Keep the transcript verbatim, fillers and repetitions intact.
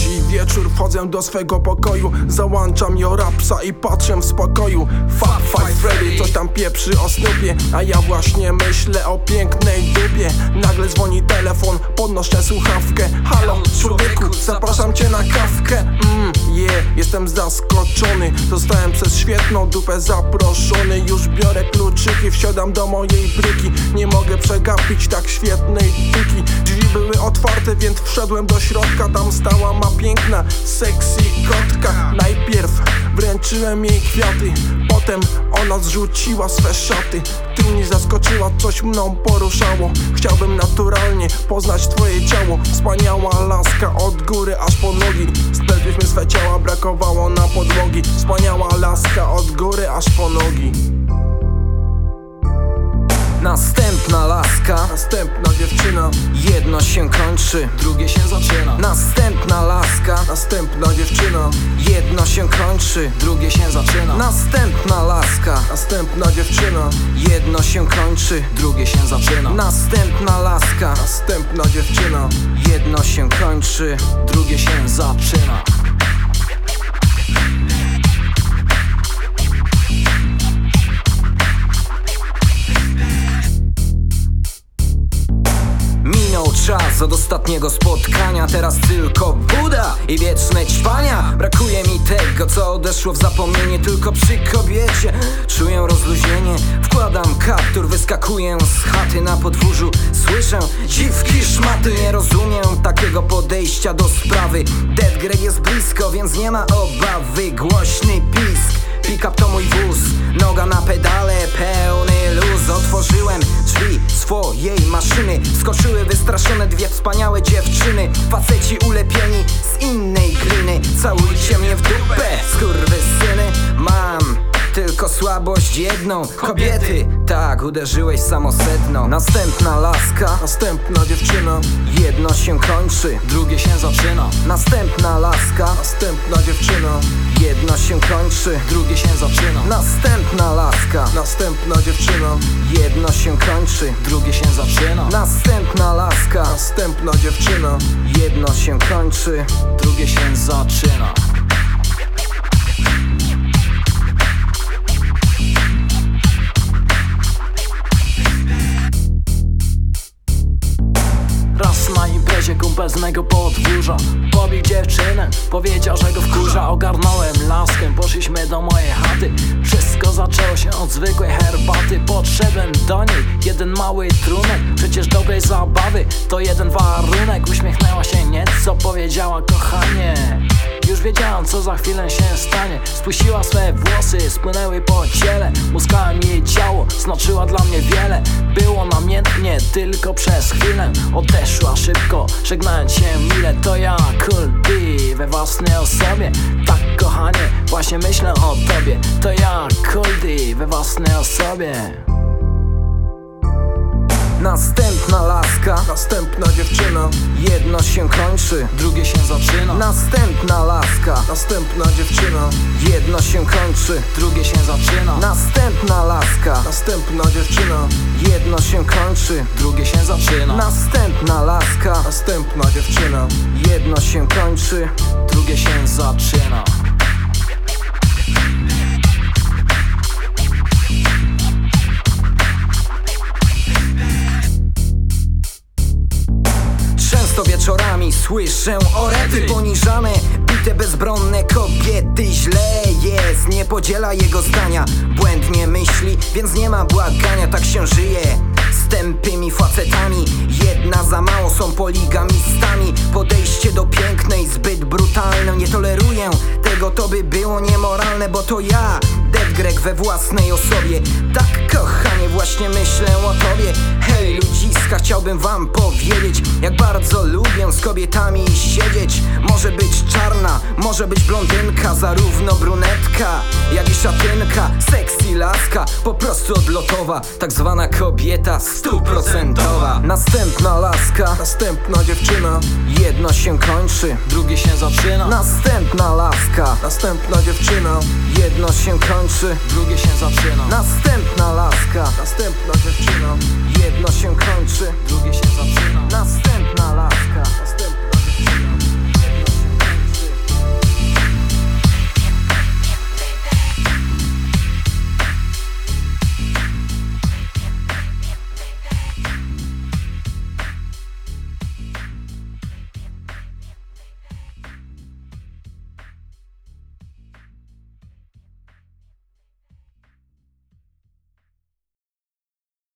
Przychodzi wieczór, wchodzę do swego pokoju, załączam jo rapsa i patrzę w spokoju. Fab Five Freddy coś tam pieprzy o Snoopie, a ja właśnie myślę o pięknej dupie. Nagle dzwoni telefon, podnoszę słuchawkę. Halo człowieku, zapraszam cię na kawkę. Mmm, yeah, jestem zaskoczony. Zostałem przez świetną dupę zaproszony. Już biorę kluczyki, wsiadam do mojej bryki. Nie mogę przegapić tak świetnej tyki. Drzwi były otwarte, więc wszedłem do środka. Tam stała ma piękna, sexy kotka. Najpierw wręczyłem jej kwiaty, potem ona zrzuciła swe szaty. Ty mnie zaskoczyła, coś mną poruszało. Chciałbym naturalnie poznać twoje ciało. Wspaniała laska od góry aż po nogi. Splegliśmy swe ciała, brakowało na podłogi. Wspaniała laska od góry aż po nogi. Następna laska, następna dziewczyna. jedno się kończy, drugie się zaczyna. Następna laska, następna dziewczyna. jedno się kończy, drugie się zaczyna. Następna laska, następna dziewczyna. jedno się kończy, drugie się zaczyna. Następna laska, następna dziewczyna. jedno się kończy, drugie się zaczyna. Minął czas od ostatniego spotkania, teraz tylko Buda i wieczne ćwania. Brakuje mi tego, co odeszło w zapomnienie. Tylko przy kobiecie czuję rozluźnienie. Wkładam kaptur, wyskakuję z chaty na podwórzu. Słyszę dziwki szmaty. Nie rozumiem takiego podejścia do sprawy. Dead Greg jest blisko, więc nie ma obawy. Głośny pisk, pick-up to mój wóz. Noga na pedale, pełny luz. Otworzyłem drzwi swojej maszyny. Skoczyły wystraszone dwie wspaniałe dziewczyny. Faceci ulepieni z innej gliny. Całujcie mnie w dupę, skurwysyny. Mam tylko słabość jedną. Kobiety, tak, uderzyłeś samo sedno. Następna laska, następna dziewczyna. jedno się kończy, drugie się zaczyna. Następna laska, następna dziewczyna. jedno się kończy, drugie się zaczyna. Następna laska, następna dziewczyna. jedno się kończy, drugie się zaczyna. Następna laska, następna dziewczyna. jedno się kończy, drugie się zaczyna. Raz na imprezie kumpel z mego podwórza pobił dziewczynę, powiedział, że go wkurza. Ogarnąłem laskę, poszliśmy do mojej chaty. Wszystko zaczęło się od zwykłej herbaty. Podszedłem do niej, jeden mały trunek. Przecież dobrej zabawy to jeden warunek. Uśmiechnęła się nieco, powiedziała kochanie. Już wiedziałam, co za chwilę się stanie. Spuściła swe włosy, spłynęły po ciele. Muskałem jej ciało, znaczyła dla mnie wiele. Było namiętnie, tylko przez chwilę. Odeszła szybko, żegnając się mile. To ja, Cool D, we własnej osobie. Tak kochanie, właśnie myślę o tobie. To ja, Cool D, we własnej osobie. Następna laska, następna dziewczyna. jedno się kończy, drugie się zaczyna. Następna laska, następna dziewczyna. jedno się kończy, drugie się zaczyna. Następna laska, następna dziewczyna. jedno się kończy, drugie się zaczyna. Następna laska, następna dziewczyna. jedno się kończy, drugie się zaczyna. Często wieczorami słyszę orety poniżane, bite bezbronne kobiety. Źle jest, nie podziela jego zdania. Błędnie myśli, więc nie ma błagania. Tak się żyje z tępymi facetami. Jedna za mało, są poligamistami. Podejście do pięknej zbyt brutalne. Nie toleruję tego, to by było niemoralne. Bo to ja, Dead Greg we własnej osobie. Tak kochanie, właśnie myślę o tobie. Hej ludziska, chciałbym wam powiedzieć, jak bardzo lubię z kobietami siedzieć. Może być czarna, może być blondynka, zarówno brunetka, jak i szatynka. Sexy laska, po prostu odlotowa, tak zwana kobieta stuprocentowa. Następna laska, następna dziewczyna. jedno się kończy, drugie się zaczyna. Następna laska, następna dziewczyna. jedno się kończy, drugie się zaczyna. Następna laska, następna dziewczyna. jedno się kończy, drugie się zaczyna. Następna laska.